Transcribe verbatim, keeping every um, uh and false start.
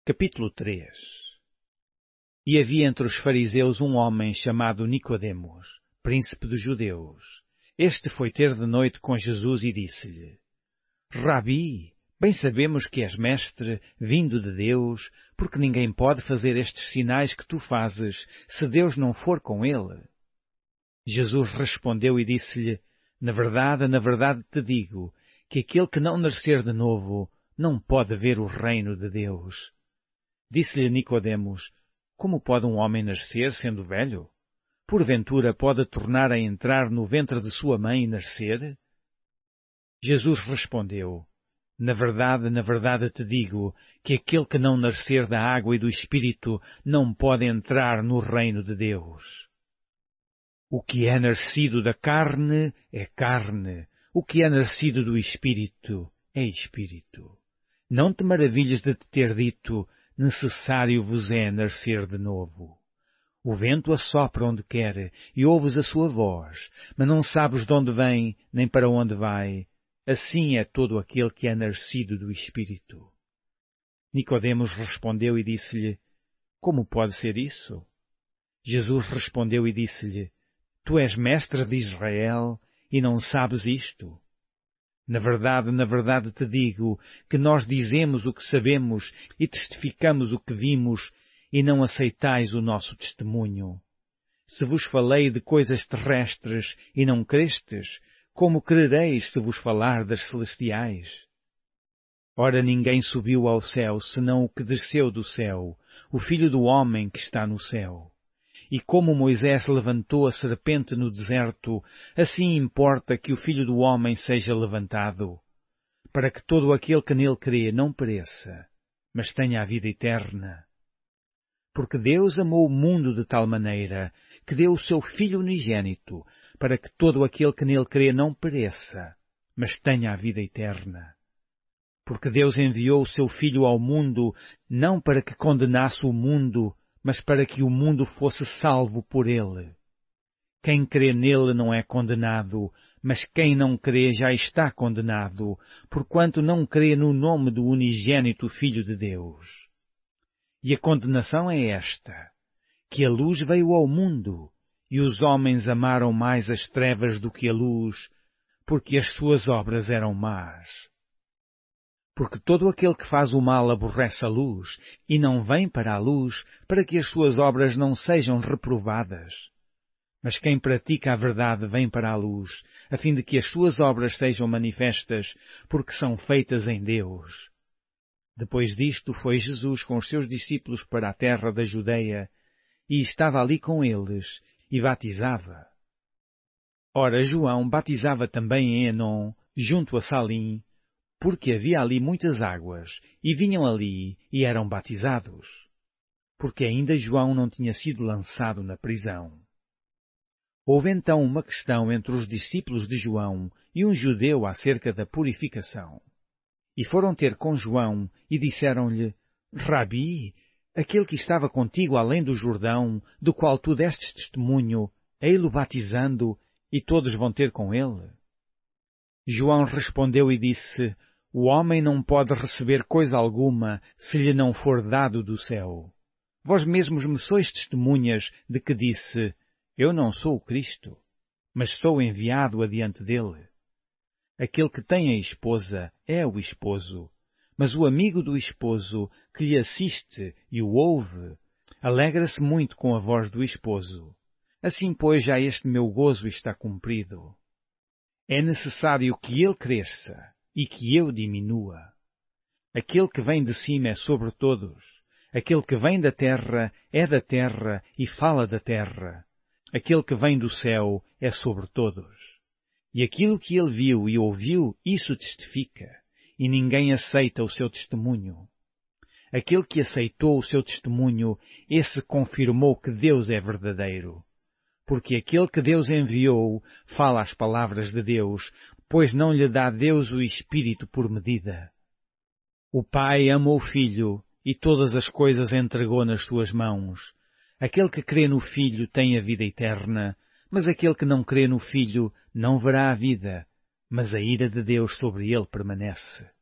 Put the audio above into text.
Capítulo três. E havia entre os fariseus um homem chamado Nicodemos, príncipe dos judeus. Este foi ter de noite com Jesus e disse-lhe: Rabi, bem sabemos que és mestre, vindo de Deus, porque ninguém pode fazer estes sinais que tu fazes, se Deus não for com ele. Jesus respondeu e disse-lhe: Na verdade, na verdade te digo, que aquele que não nascer de novo, não pode ver o reino de Deus. Disse-lhe Nicodemos: Como pode um homem nascer sendo velho? Porventura pode tornar a entrar no ventre de sua mãe e nascer? Jesus respondeu: Na verdade, na verdade te digo, que aquele que não nascer da água e do Espírito não pode entrar no reino de Deus. O que é nascido da carne é carne, o que é nascido do Espírito é Espírito. Não te maravilhes de te ter dito: necessário vos é nascer de novo. O vento assopra onde quer, e ouves a sua voz, mas não sabes de onde vem, nem para onde vai. Assim é todo aquele que é nascido do Espírito. Nicodemos respondeu e disse-lhe: Como pode ser isso? Jesus respondeu e disse-lhe: Tu és mestre de Israel, e não sabes isto? Na verdade, na verdade te digo, que nós dizemos o que sabemos e testificamos o que vimos, e não aceitais o nosso testemunho. Se vos falei de coisas terrestres e não crestes, como crereis se vos falar das celestiais? Ora, ninguém subiu ao céu, senão o que desceu do céu, o Filho do homem que está no céu. E como Moisés levantou a serpente no deserto, assim importa que o Filho do homem seja levantado, para que todo aquele que nele crê não pereça, mas tenha a vida eterna. Porque Deus amou o mundo de tal maneira que deu o seu Filho unigênito, para que todo aquele que nele crê não pereça, mas tenha a vida eterna. Porque Deus enviou o seu Filho ao mundo, não para que condenasse o mundo, mas para que o mundo fosse salvo por ele. Quem crê nele não é condenado, mas quem não crê já está condenado, porquanto não crê no nome do unigênito Filho de Deus. E a condenação é esta, que a luz veio ao mundo, e os homens amaram mais as trevas do que a luz, porque as suas obras eram más. Porque todo aquele que faz o mal aborrece a luz, e não vem para a luz, para que as suas obras não sejam reprovadas. Mas quem pratica a verdade vem para a luz, a fim de que as suas obras sejam manifestas, porque são feitas em Deus. Depois disto foi Jesus com os seus discípulos para a terra da Judeia, e estava ali com eles, e batizava. Ora, João batizava também em Enom, junto a Salim, porque havia ali muitas águas, e vinham ali e eram batizados, porque ainda João não tinha sido lançado na prisão. Houve então uma questão entre os discípulos de João e um judeu acerca da purificação. E foram ter com João e disseram-lhe: Rabi, aquele que estava contigo além do Jordão, do qual tu destes testemunho, ei-lo batizando, e todos vão ter com ele? João respondeu e disse: O homem não pode receber coisa alguma se lhe não for dado do céu. Vós mesmos me sois testemunhas de que disse: Eu não sou o Cristo, mas sou enviado adiante dele. Aquele que tem a esposa é o esposo, mas o amigo do esposo que lhe assiste e o ouve, alegra-se muito com a voz do esposo. Assim, pois, já este meu gozo está cumprido. É necessário que ele cresça e que eu diminua. Aquele que vem de cima é sobre todos. Aquele que vem da terra é da terra e fala da terra. Aquele que vem do céu é sobre todos. E aquilo que ele viu e ouviu, isso testifica, e ninguém aceita o seu testemunho. Aquele que aceitou o seu testemunho, esse confirmou que Deus é verdadeiro. Porque aquele que Deus enviou fala as palavras de Deus, pois não lhe dá Deus o Espírito por medida. O Pai ama o Filho e todas as coisas entregou nas suas mãos. Aquele que crê no Filho tem a vida eterna, mas aquele que não crê no Filho não verá a vida, mas a ira de Deus sobre ele permanece.